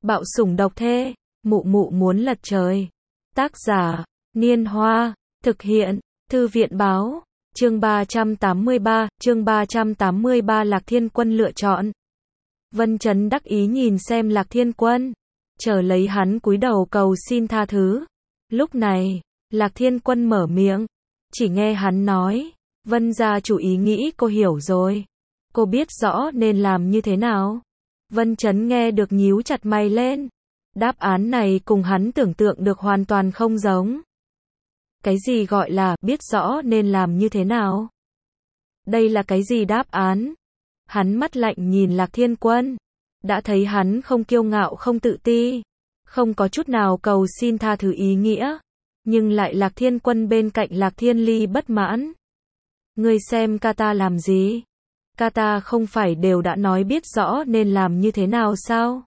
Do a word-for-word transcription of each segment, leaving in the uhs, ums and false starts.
Bạo sủng độc thê, mụ mụ muốn lật trời. Tác giả, Niên Hoa, thực hiện, Thư viện Báo, chương ba trăm tám mươi ba, chương ba trăm tám mươi ba Lạc Thiên Quân lựa chọn. Vân Chấn đắc ý nhìn xem Lạc Thiên Quân, chờ lấy hắn cúi đầu cầu xin tha thứ. Lúc này, Lạc Thiên Quân mở miệng, chỉ nghe hắn nói, Vân gia chủ ý nghĩ cô hiểu rồi. Cô biết rõ nên làm như thế nào. Vân Chấn nghe được nhíu chặt mày lên. Đáp án này cùng hắn tưởng tượng được hoàn toàn không giống. Cái gì gọi là biết rõ nên làm như thế nào? Đây là cái gì đáp án? Hắn mắt lạnh nhìn Lạc Thiên Quân. Đã thấy hắn không kiêu ngạo không tự ti. Không có chút nào cầu xin tha thứ ý nghĩa. Nhưng lại Lạc Thiên Quân bên cạnh Lạc Thiên Ly bất mãn. Ngươi xem ca ta làm gì? Ca ta không phải đều đã nói biết rõ nên làm như thế nào sao?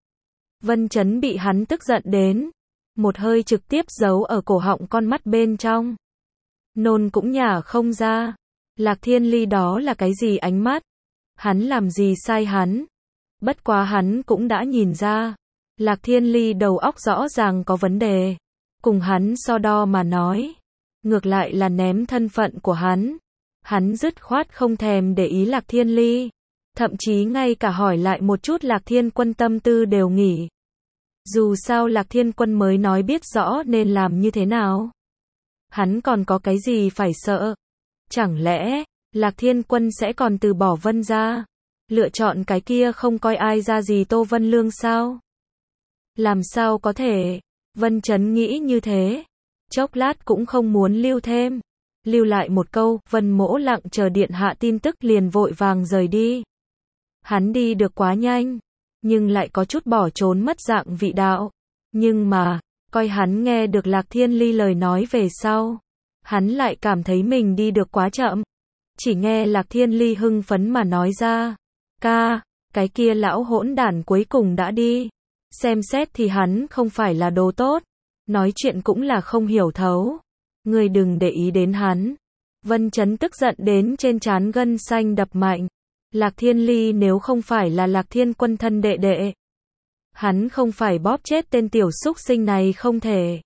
Vân Chấn bị hắn tức giận đến. Một hơi trực tiếp giấu ở cổ họng con mắt bên trong. Nôn cũng nhả không ra. Lạc Thiên Ly đó là cái gì ánh mắt? Hắn làm gì sai hắn? Bất quá hắn cũng đã nhìn ra. Lạc Thiên Ly đầu óc rõ ràng có vấn đề. Cùng hắn so đo mà nói. Ngược lại là ném thân phận của hắn. Hắn dứt khoát không thèm để ý Lạc Thiên Ly. Thậm chí ngay cả hỏi lại một chút Lạc Thiên Quân tâm tư đều nghỉ. Dù sao Lạc Thiên Quân mới nói biết rõ nên làm như thế nào. Hắn còn có cái gì phải sợ? Chẳng lẽ, Lạc Thiên Quân sẽ còn từ bỏ Vân gia? Lựa chọn cái kia không coi ai ra gì Tô Vân Lương sao? Làm sao có thể? Vân Chấn nghĩ như thế. Chốc lát cũng không muốn lưu thêm. Lưu lại một câu, Vân Mỗ lặng chờ điện hạ tin tức liền vội vàng rời đi. Hắn đi được quá nhanh, nhưng lại có chút bỏ trốn mất dạng vị đạo. Nhưng mà, coi hắn nghe được Lạc Thiên Ly lời nói về sau, hắn lại cảm thấy mình đi được quá chậm. Chỉ nghe Lạc Thiên Ly hưng phấn mà nói ra, ca, cái kia lão hỗn đản cuối cùng đã đi. Xem xét thì hắn không phải là đồ tốt, nói chuyện cũng là không hiểu thấu. Ngươi đừng để ý đến hắn. Vân Chấn tức giận đến trên trán gân xanh đập mạnh. Lạc Thiên Ly nếu không phải là Lạc Thiên Quân thân đệ đệ, hắn không phải bóp chết tên tiểu súc sinh này không thể.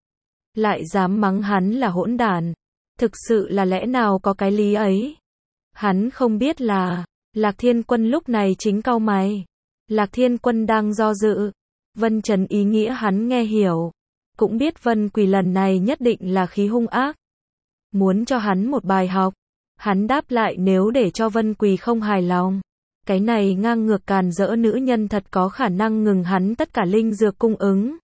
Lại dám mắng hắn là hỗn đản. Thực sự là lẽ nào có cái lý ấy. Hắn không biết là, Lạc Thiên Quân lúc này chính cau mày. Lạc Thiên Quân đang do dự. Vân Chấn ý nghĩa hắn nghe hiểu. Cũng biết Vân Quỳ lần này nhất định là khí hung ác. Muốn cho hắn một bài học. Hắn đáp lại nếu để cho Vân Quỳ không hài lòng. Cái này ngang ngược càn rỡ nữ nhân thật có khả năng ngừng hắn tất cả linh dược cung ứng.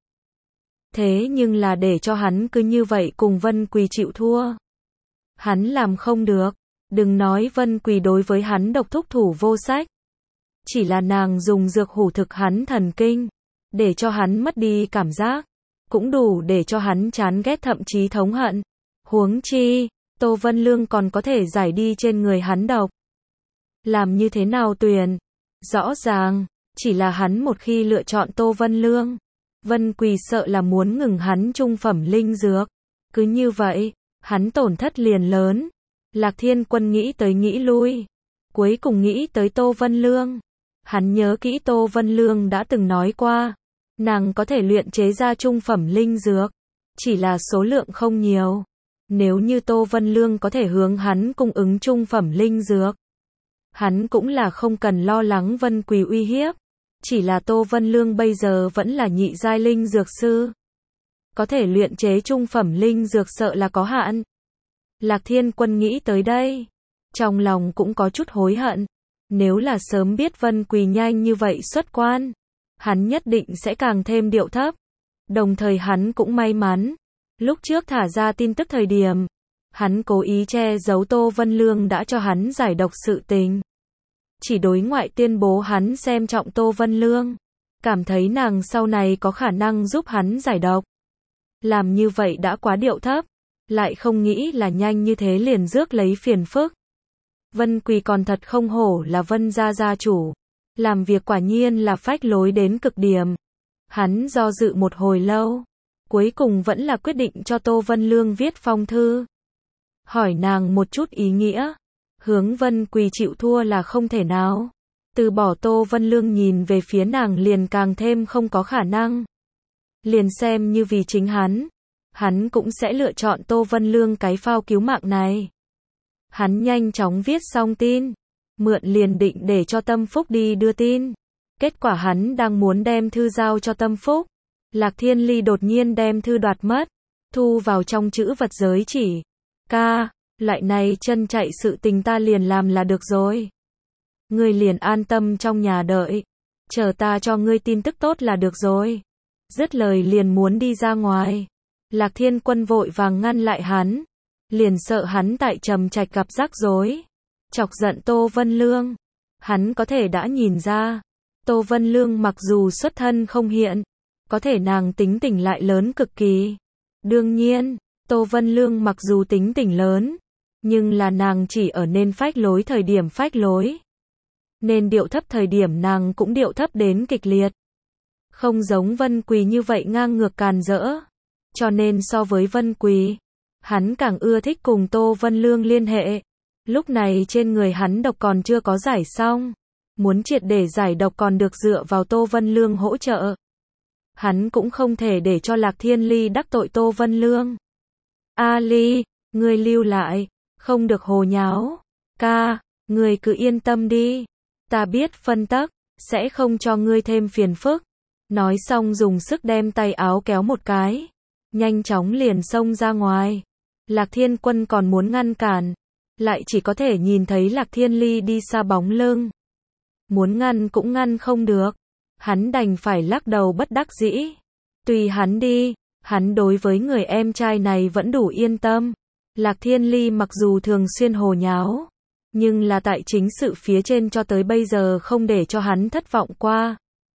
Thế nhưng là để cho hắn cứ như vậy cùng Vân Quỳ chịu thua. Hắn làm không được. Đừng nói Vân Quỳ đối với hắn độc thúc thủ vô sách. Chỉ là nàng dùng dược hủ thực hắn thần kinh. Để cho hắn mất đi cảm giác. Cũng đủ để cho hắn chán ghét thậm chí thống hận. Huống chi, Tô Vân Lương còn có thể giải đi trên người hắn độc. Làm như thế nào Tuyền? Rõ ràng, chỉ là hắn một khi lựa chọn Tô Vân Lương. Vân Quỳ sợ là muốn ngừng hắn trung phẩm linh dược. Cứ như vậy, hắn tổn thất liền lớn. Lạc Thiên Quân nghĩ tới nghĩ lui. Cuối cùng nghĩ tới Tô Vân Lương. Hắn nhớ kỹ Tô Vân Lương đã từng nói qua. Nàng có thể luyện chế ra trung phẩm linh dược. Chỉ là số lượng không nhiều. Nếu như Tô Vân Lương có thể hướng hắn cung ứng trung phẩm linh dược. Hắn cũng là không cần lo lắng Vân Quỳ uy hiếp. Chỉ là Tô Vân Lương bây giờ vẫn là nhị giai linh dược sư. Có thể luyện chế trung phẩm linh dược sợ là có hạn. Lạc Thiên Quân nghĩ tới đây. Trong lòng cũng có chút hối hận. Nếu là sớm biết Vân Quỳ nhanh như vậy xuất quan. Hắn nhất định sẽ càng thêm điệu thấp. Đồng thời hắn cũng may mắn. Lúc trước thả ra tin tức thời điểm. Hắn cố ý che giấu Tô Vân Lương đã cho hắn giải độc sự tình. Chỉ đối ngoại tuyên bố hắn xem trọng Tô Vân Lương. Cảm thấy nàng sau này có khả năng giúp hắn giải độc. Làm như vậy đã quá điệu thấp. Lại không nghĩ là nhanh như thế liền rước lấy phiền phức. Vân Quỳ còn thật không hổ là Vân gia gia chủ. Làm việc quả nhiên là phách lối đến cực điểm. Hắn do dự một hồi lâu. Cuối cùng vẫn là quyết định cho Tô Vân Lương viết phong thư. Hỏi nàng một chút ý nghĩa. Hướng Vân Quỳ chịu thua là không thể nào. Từ bỏ Tô Vân Lương nhìn về phía nàng liền càng thêm không có khả năng. Liền xem như vì chính hắn, hắn cũng sẽ lựa chọn Tô Vân Lương cái phao cứu mạng này. Hắn nhanh chóng viết xong tin, mượn liền định để cho Tâm Phúc đi đưa tin. Kết quả hắn đang muốn đem thư giao cho Tâm Phúc, Lạc Thiên Ly đột nhiên đem thư đoạt mất, thu vào trong chữ vật giới chỉ. Ca, loại này chân chạy sự tình ta liền làm là được rồi. Ngươi liền an tâm trong nhà đợi, chờ ta cho ngươi tin tức tốt là được rồi. Dứt lời liền muốn đi ra ngoài. Lạc Thiên Quân vội vàng ngăn lại hắn, liền sợ hắn tại Trầm Trạch gặp rắc rối, chọc giận Tô Vân Lương. Hắn có thể đã nhìn ra, Tô Vân Lương mặc dù xuất thân không hiện, có thể nàng tính tình lại lớn cực kỳ. Đương nhiên, Tô Vân Lương mặc dù tính tình lớn, nhưng là nàng chỉ ở nên phách lối thời điểm phách lối. Nên điệu thấp thời điểm nàng cũng điệu thấp đến kịch liệt. Không giống Vân Quỳ như vậy ngang ngược càn rỡ. Cho nên so với Vân Quỳ, hắn càng ưa thích cùng Tô Vân Lương liên hệ. Lúc này trên người hắn độc còn chưa có giải xong. Muốn triệt để giải độc còn được dựa vào Tô Vân Lương hỗ trợ. Hắn cũng không thể để cho Lạc Thiên Ly đắc tội Tô Vân Lương. A Ly, ngươi lưu lại, không được hồ nháo. Ca, ngươi cứ yên tâm đi. Ta biết phân tắc, sẽ không cho ngươi thêm phiền phức. Nói xong dùng sức đem tay áo kéo một cái. Nhanh chóng liền xông ra ngoài. Lạc Thiên Quân còn muốn ngăn cản. Lại chỉ có thể nhìn thấy Lạc Thiên Ly đi xa bóng lưng. Muốn ngăn cũng ngăn không được. Hắn đành phải lắc đầu bất đắc dĩ. Tùy hắn đi, hắn đối với người em trai này vẫn đủ yên tâm. Lạc Thiên Ly mặc dù thường xuyên hồ nháo, nhưng là tại chính sự phía trên cho tới bây giờ không để cho hắn thất vọng qua.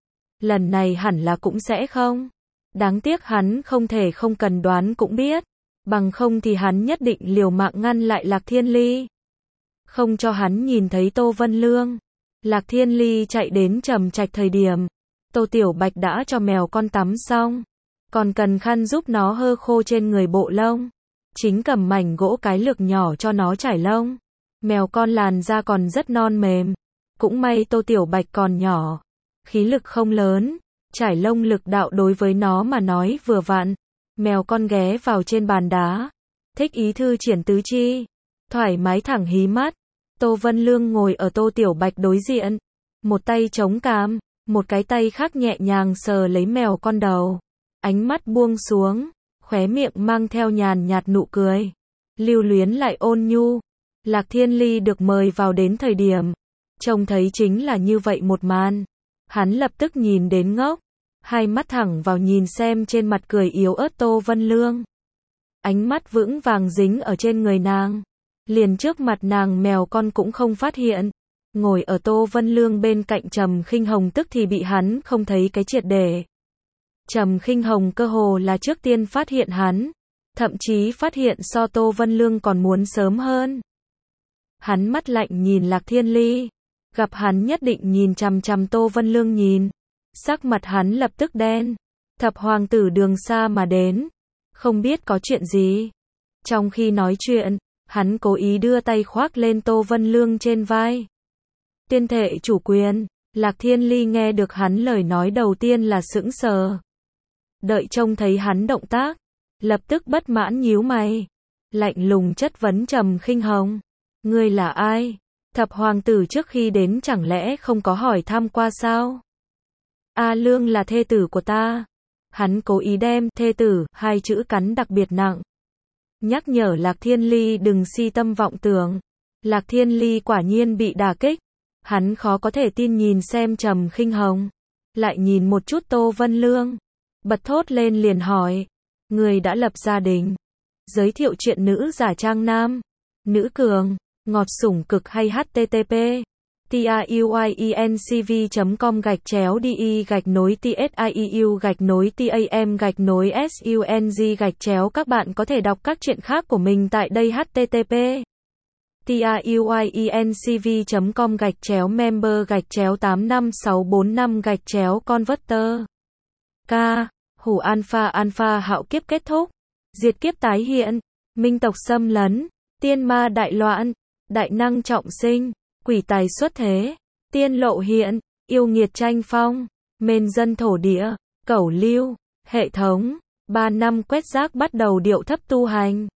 Lần này hẳn là cũng sẽ không. Đáng tiếc hắn không thể không cần đoán cũng biết. Bằng không thì hắn nhất định liều mạng ngăn lại Lạc Thiên Ly. Không cho hắn nhìn thấy Tô Vân Lương. Lạc Thiên Ly chạy đến Trầm Trạch thời điểm, Tô Tiểu Bạch đã cho mèo con tắm xong, còn cần khăn giúp nó hơ khô trên người bộ lông. Chính cầm mảnh gỗ cái lược nhỏ cho nó trải lông. Mèo con làn da còn rất non mềm. Cũng may Tô Tiểu Bạch còn nhỏ, khí lực không lớn, trải lông lực đạo đối với nó mà nói vừa vặn. Mèo con ghé vào trên bàn đá, thích ý thư triển tứ chi, thoải mái thẳng hí mắt. Tô Vân Lương ngồi ở Tô Tiểu Bạch đối diện, một tay chống cằm, một cái tay khác nhẹ nhàng sờ lấy mèo con đầu, ánh mắt buông xuống, khóe miệng mang theo nhàn nhạt nụ cười, lưu luyến lại ôn nhu. Lạc Thiên Ly được mời vào đến thời điểm, trông thấy chính là như vậy một màn, hắn lập tức nhìn đến ngốc, hai mắt thẳng vào nhìn xem trên mặt cười yếu ớt Tô Vân Lương. Ánh mắt vững vàng dính ở trên người nàng. Liền trước mặt nàng mèo con cũng không phát hiện. Ngồi ở Tô Vân Lương bên cạnh Trầm Khinh Hồng tức thì bị hắn không thấy cái triệt để. Trầm Khinh Hồng cơ hồ là trước tiên phát hiện hắn. Thậm chí phát hiện so Tô Vân Lương còn muốn sớm hơn. Hắn mắt lạnh nhìn Lạc Thiên Ly. Gặp hắn nhất định nhìn chằm chằm Tô Vân Lương nhìn. Sắc mặt hắn lập tức đen. Thập hoàng tử đường xa mà đến. Không biết có chuyện gì. Trong khi nói chuyện, hắn cố ý đưa tay khoác lên Tô Vân Lương trên vai. Tiên thệ chủ quyền. Lạc Thiên Ly nghe được hắn lời nói đầu tiên là sững sờ. Đợi trông thấy hắn động tác, lập tức bất mãn nhíu mày. Lạnh lùng chất vấn Trầm Khinh Hồng. Ngươi là ai? Thập hoàng tử trước khi đến chẳng lẽ không có hỏi thăm qua sao? A Lương là thê tử của ta. Hắn cố ý đem thê tử hai chữ cắn đặc biệt nặng. Nhắc nhở Lạc Thiên Ly đừng si tâm vọng tưởng. Lạc Thiên Ly quả nhiên bị đả kích. Hắn khó có thể tin nhìn xem Trầm Khinh Hồng. Lại nhìn một chút Tô Vân Lương. Bật thốt lên liền hỏi. Người đã lập gia đình. Giới thiệu chuyện nữ giả trang nam. Nữ cường. Ngọt sủng cực hay http tiuyencv.com gạch chéo đi gạch nối tsiu gạch nối tam gạch nối sung gạch chéo. Các bạn có thể đọc các chuyện khác của mình tại đây. Http tiuyencv.com gạch chéo member gạch chéo tám năm sáu bốn năm gạch chéo converter. K. Hủ alpha alpha hạo kiếp kết thúc. Diệt kiếp tái hiện. Minh tộc xâm lấn. Tiên ma đại loạn. Đại năng trọng sinh. Quỷ tài xuất thế. tiên lộ hiện, yêu nghiệt tranh phong, mên dân thổ địa, cẩu lưu, hệ thống, ba năm quét rác bắt đầu điệu thấp tu hành.